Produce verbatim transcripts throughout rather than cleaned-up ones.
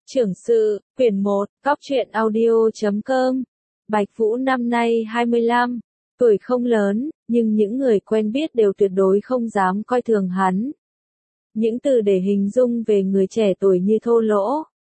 Trưởng sự, quyển một, cóc truyện audio chấm com. Bạch Vũ năm nay hai mươi lăm, tuổi không lớn, nhưng những người quen biết đều tuyệt đối không dám coi thường hắn. Những từ để hình dung về người trẻ tuổi như thô lỗ,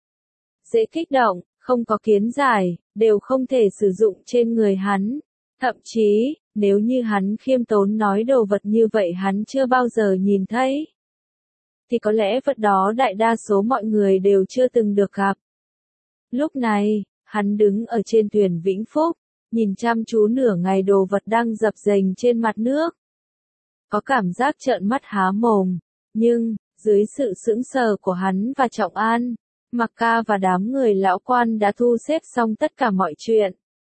dễ kích động, không có kiến giải, đều không thể sử dụng trên người hắn. Thậm chí, nếu như hắn khiêm tốn nói đồ vật như vậy hắn chưa bao giờ nhìn thấy, thì có lẽ vật đó đại đa số mọi người đều chưa từng được gặp. Lúc này, hắn đứng ở trên thuyền Vĩnh Phúc, nhìn chăm chú nửa ngày đồ vật đang dập dềnh trên mặt nước. Có cảm giác trợn mắt há mồm, nhưng, dưới sự sững sờ của hắn và Trọng An, Mặc Ca và đám người lão quan đã thu xếp xong tất cả mọi chuyện.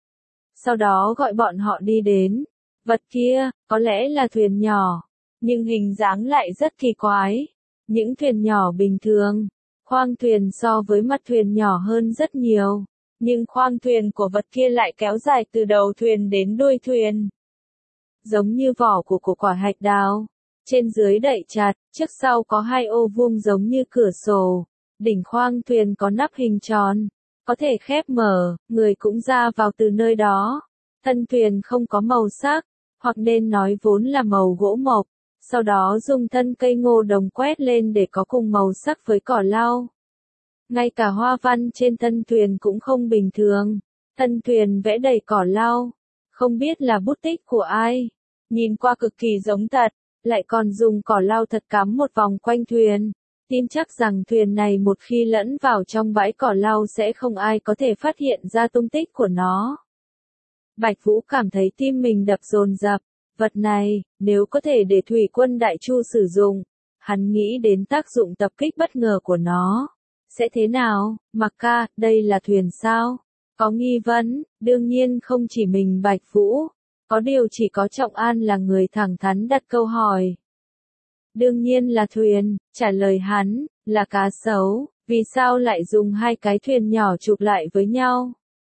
Sau đó gọi bọn họ đi đến. Vật kia, có lẽ là thuyền nhỏ, nhưng hình dáng lại rất kỳ quái. Những thuyền nhỏ bình thường, khoang thuyền so với mặt thuyền nhỏ hơn rất nhiều, nhưng khoang thuyền của vật kia lại kéo dài từ đầu thuyền đến đuôi thuyền. Giống như vỏ của củ quả hạch đào, trên dưới đậy chặt, trước sau có hai ô vuông giống như cửa sổ, đỉnh khoang thuyền có nắp hình tròn, có thể khép mở, người cũng ra vào từ nơi đó. Thân thuyền không có màu sắc, hoặc nên nói vốn là màu gỗ mộc. Sau đó dùng thân cây ngô đồng quét lên để có cùng màu sắc với cỏ lau. Ngay cả hoa văn trên thân thuyền cũng không bình thường. Thân thuyền vẽ đầy cỏ lau, không biết là bút tích của ai. Nhìn qua cực kỳ giống thật, lại còn dùng cỏ lau thật cắm một vòng quanh thuyền. Tin chắc rằng thuyền này một khi lẫn vào trong bãi cỏ lau sẽ không ai có thể phát hiện ra tung tích của nó. Bạch Vũ cảm thấy tim mình đập dồn dập. Vật này, nếu có thể để thủy quân Đại Chu sử dụng, hắn nghĩ đến tác dụng tập kích bất ngờ của nó. Sẽ thế nào, Mặc Ca, đây là thuyền sao? Có nghi vấn, đương nhiên không chỉ mình Bạch Vũ, có điều chỉ có Trọng An là người thẳng thắn đặt câu hỏi. Đương nhiên là thuyền, trả lời hắn, là cá sấu, vì sao lại dùng hai cái thuyền nhỏ chụp lại với nhau?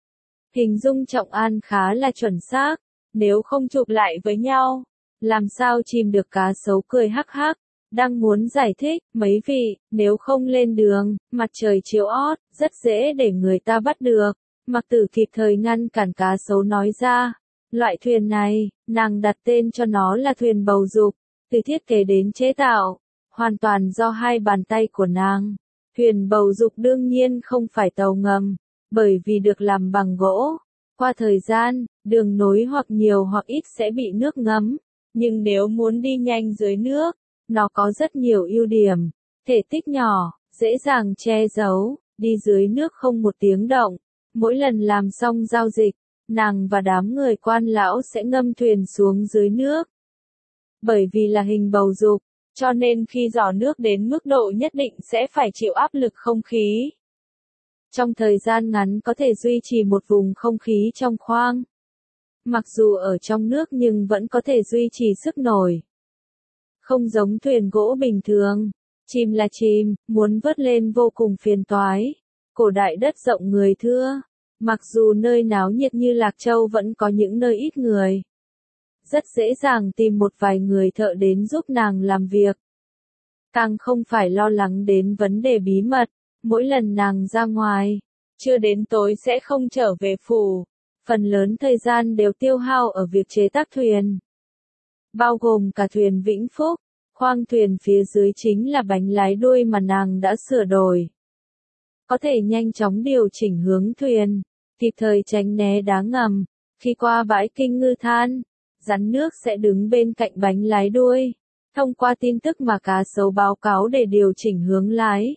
Hình dung Trọng An khá là chuẩn xác. Nếu không chụp lại với nhau, làm sao chìm được? Cá sấu cười hắc hắc, đang muốn giải thích, mấy vị, nếu không lên đường, mặt trời chiếu ót, rất dễ để người ta bắt được. Mặc Tử kịp thời ngăn cản cá sấu nói ra, loại thuyền này, nàng đặt tên cho nó là thuyền bầu dục, từ thiết kế đến chế tạo, hoàn toàn do hai bàn tay của nàng. Thuyền bầu dục đương nhiên không phải tàu ngầm, bởi vì được làm bằng gỗ. Qua thời gian, đường nối hoặc nhiều hoặc ít sẽ bị nước ngấm, nhưng nếu muốn đi nhanh dưới nước, nó có rất nhiều ưu điểm. Thể tích nhỏ, dễ dàng che giấu, đi dưới nước không một tiếng động. Mỗi lần làm xong giao dịch, nàng và đám người quan lão sẽ ngâm thuyền xuống dưới nước. Bởi vì là hình bầu dục, cho nên khi giỏ nước đến mức độ nhất định sẽ phải chịu áp lực không khí. Trong thời gian ngắn có thể duy trì một vùng không khí trong khoang. Mặc dù ở trong nước nhưng vẫn có thể duy trì sức nổi. Không giống thuyền gỗ bình thường. Chìm là chìm, muốn vớt lên vô cùng phiền toái. Cổ đại đất rộng người thưa. Mặc dù nơi náo nhiệt như Lạc Châu vẫn có những nơi ít người. Rất dễ dàng tìm một vài người thợ đến giúp nàng làm việc. Càng không phải lo lắng đến vấn đề bí mật. Mỗi lần nàng ra ngoài, chưa đến tối sẽ không trở về phủ. Phần lớn thời gian đều tiêu hao ở việc chế tác thuyền. Bao gồm cả thuyền Vĩnh Phúc, khoang thuyền phía dưới chính là bánh lái đuôi mà nàng đã sửa đổi. Có thể nhanh chóng điều chỉnh hướng thuyền, kịp thời tránh né đá ngầm. Khi qua bãi Kinh Ngư Than, rắn nước sẽ đứng bên cạnh bánh lái đuôi, thông qua tin tức mà cá sấu báo cáo để điều chỉnh hướng lái.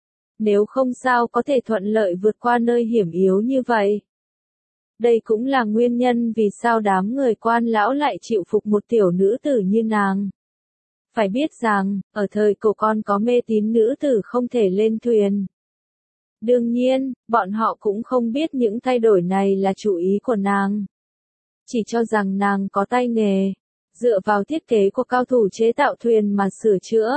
Nếu không sao có thể thuận lợi vượt qua nơi hiểm yếu như vậy. Đây cũng là nguyên nhân vì sao đám người quan lão lại chịu phục một tiểu nữ tử như nàng. Phải biết rằng, ở thời cổ con có mê tín nữ tử không thể lên thuyền. Đương nhiên, bọn họ cũng không biết những thay đổi này là chủ ý của nàng. Chỉ cho rằng nàng có tay nghề, dựa vào thiết kế của cao thủ chế tạo thuyền mà sửa chữa.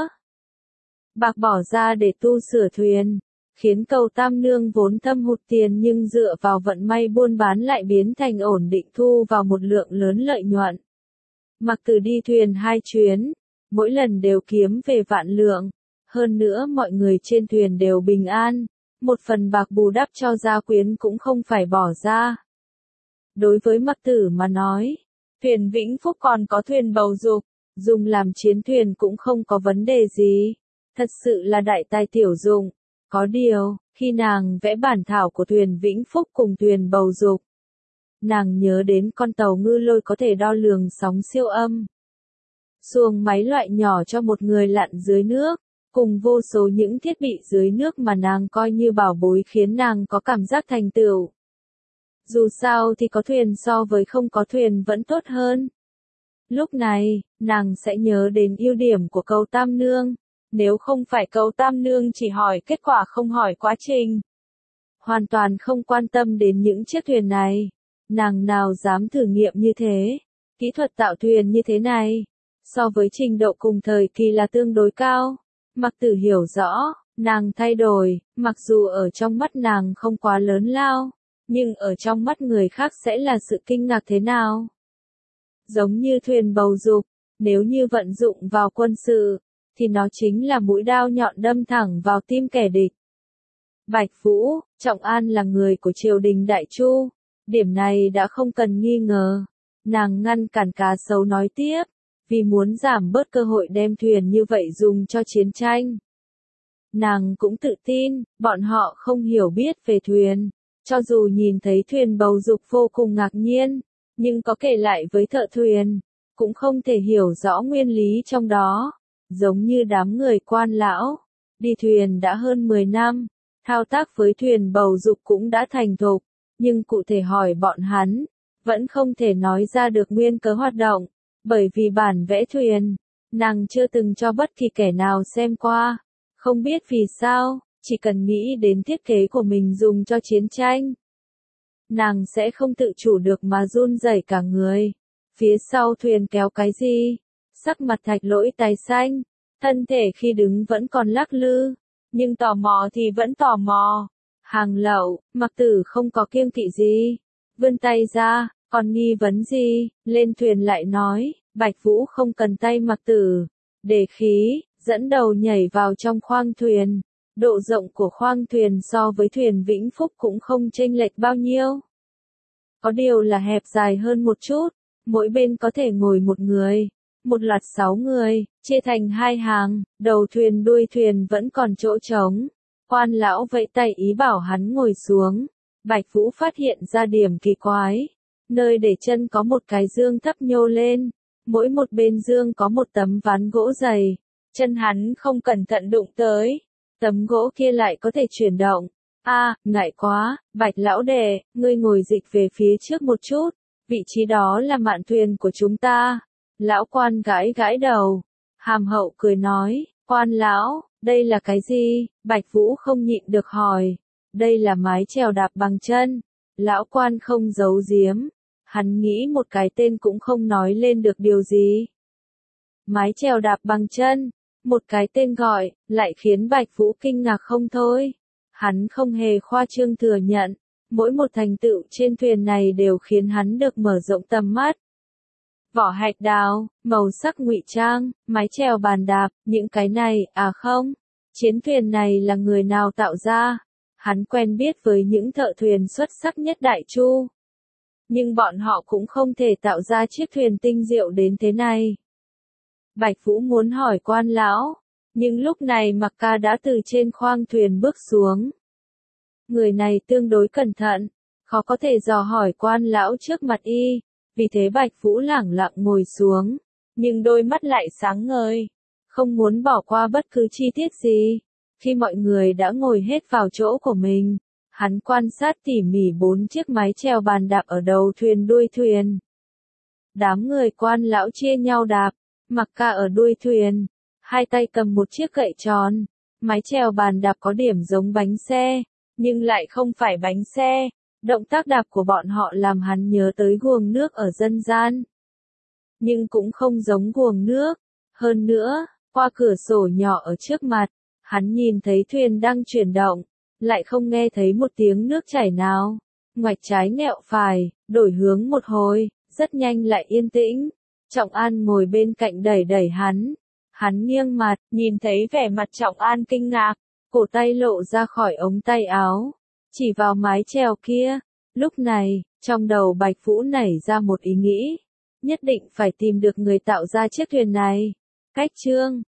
Bạc bỏ ra để tu sửa thuyền, khiến Cầu Tam Nương vốn thâm hụt tiền nhưng dựa vào vận may buôn bán lại biến thành ổn định thu vào một lượng lớn lợi nhuận. Mặc Tử đi thuyền hai chuyến, mỗi lần đều kiếm về vạn lượng, hơn nữa mọi người trên thuyền đều bình an, một phần bạc bù đắp cho gia quyến cũng không phải bỏ ra. Đối với Mặc Tử mà nói, thuyền Vĩnh Phúc còn có thuyền bầu dục, dùng làm chiến thuyền cũng không có vấn đề gì. Thật sự là đại tài tiểu dụng. Có điều, khi nàng vẽ bản thảo của thuyền Vĩnh Phúc cùng thuyền bầu dục, nàng nhớ đến con tàu ngư lôi có thể đo lường sóng siêu âm, xuồng máy loại nhỏ cho một người lặn dưới nước, cùng vô số những thiết bị dưới nước mà nàng coi như bảo bối khiến nàng có cảm giác thành tựu. Dù sao thì có thuyền so với không có thuyền vẫn tốt hơn. Lúc này, nàng sẽ nhớ đến ưu điểm của câu Tam Nương. Nếu không phải câu Tam Nương chỉ hỏi kết quả không hỏi quá trình, hoàn toàn không quan tâm đến những chiếc thuyền này, nàng nào dám thử nghiệm như thế. Kỹ thuật tạo thuyền như thế này, so với trình độ cùng thời kỳ là tương đối cao. Mặc Tử hiểu rõ, nàng thay đổi, mặc dù ở trong mắt nàng không quá lớn lao, nhưng ở trong mắt người khác sẽ là sự kinh ngạc thế nào. Giống như thuyền bầu dục, nếu như vận dụng vào quân sự, thì nó chính là mũi đao nhọn đâm thẳng vào tim kẻ địch. Bạch Vũ, Trọng An là người của triều đình Đại Chu, điểm này đã không cần nghi ngờ. Nàng ngăn cản cá sấu nói tiếp, vì muốn giảm bớt cơ hội đem thuyền như vậy dùng cho chiến tranh. Nàng cũng tự tin, bọn họ không hiểu biết về thuyền, cho dù nhìn thấy thuyền bầu dục vô cùng ngạc nhiên, nhưng có kể lại với thợ thuyền, cũng không thể hiểu rõ nguyên lý trong đó. Giống như đám người quan lão, đi thuyền đã hơn mười năm, thao tác với thuyền bầu dục cũng đã thành thục, nhưng cụ thể hỏi bọn hắn, vẫn không thể nói ra được nguyên cớ hoạt động, bởi vì bản vẽ thuyền, nàng chưa từng cho bất kỳ kẻ nào xem qua, không biết vì sao, chỉ cần nghĩ đến thiết kế của mình dùng cho chiến tranh, nàng sẽ không tự chủ được mà run rẩy cả người. Phía sau thuyền kéo cái gì? Sắc mặt Thạch Lỗi tái xanh, thân thể khi đứng vẫn còn lắc lư, nhưng tò mò thì vẫn tò mò. Hàng lậu, Mặc Tử không có kiêng kỵ gì, vươn tay ra, còn nghi vấn gì, lên thuyền lại nói, Bạch Vũ không cần tay Mặc Tử, để khí, dẫn đầu nhảy vào trong khoang thuyền. Độ rộng của khoang thuyền so với thuyền Vĩnh Phúc cũng không chênh lệch bao nhiêu. Có điều là hẹp dài hơn một chút, mỗi bên có thể ngồi một người. Một loạt sáu người, chia thành hai hàng, đầu thuyền đuôi thuyền vẫn còn chỗ trống. Quan lão vẫy tay ý bảo hắn ngồi xuống. Bạch Vũ phát hiện ra điểm kỳ quái. Nơi để chân có một cái dương thấp nhô lên. Mỗi một bên dương có một tấm ván gỗ dày. Chân hắn không cẩn thận đụng tới. Tấm gỗ kia lại có thể chuyển động. A, à, ngại quá, Bạch lão đệ, ngươi ngồi dịch về phía trước một chút. Vị trí đó là mạn thuyền của chúng ta. Lão quan gãi gãi đầu, hàm hậu cười nói, quan lão, đây là cái gì? Bạch Vũ không nhịn được hỏi, đây là mái chèo đạp bằng chân. Lão quan không giấu giếm, hắn nghĩ một cái tên cũng không nói lên được điều gì. Mái chèo đạp bằng chân, một cái tên gọi, lại khiến Bạch Vũ kinh ngạc không thôi. Hắn không hề khoa trương thừa nhận, mỗi một thành tựu trên thuyền này đều khiến hắn được mở rộng tầm mắt. Vỏ hạch đào, màu sắc ngụy trang, mái chèo bàn đạp, những cái này, à không, chiến thuyền này là người nào tạo ra? Hắn quen biết với những thợ thuyền xuất sắc nhất Đại Chu. Nhưng bọn họ cũng không thể tạo ra chiếc thuyền tinh diệu đến thế này. Bạch Vũ muốn hỏi quan lão, nhưng lúc này Mặc Ca đã từ trên khoang thuyền bước xuống. Người này tương đối cẩn thận, khó có thể dò hỏi quan lão trước mặt y. Vì thế Bạch Vũ lẳng lặng ngồi xuống, nhưng đôi mắt lại sáng ngời, không muốn bỏ qua bất cứ chi tiết gì. Khi mọi người đã ngồi hết vào chỗ của mình, hắn quan sát tỉ mỉ bốn chiếc mái chèo bàn đạp ở đầu thuyền đuôi thuyền. Đám người quan lão chia nhau đạp, Mặc Ca ở đuôi thuyền, hai tay cầm một chiếc gậy tròn. Mái chèo bàn đạp có điểm giống bánh xe, nhưng lại không phải bánh xe. Động tác đạp của bọn họ làm hắn nhớ tới guồng nước ở dân gian. Nhưng cũng không giống guồng nước. Hơn nữa, qua cửa sổ nhỏ ở trước mặt, hắn nhìn thấy thuyền đang chuyển động, lại không nghe thấy một tiếng nước chảy nào. Ngoạch trái nghẹo phải, đổi hướng một hồi, rất nhanh lại yên tĩnh. Trọng An ngồi bên cạnh đẩy đẩy hắn. Hắn nghiêng mặt, nhìn thấy vẻ mặt Trọng An kinh ngạc, cổ tay lộ ra khỏi ống tay áo, chỉ vào mái chèo kia. Lúc này, trong đầu Bạch Vũ nảy ra một ý nghĩ, nhất định phải tìm được người tạo ra chiếc thuyền này. Cách chương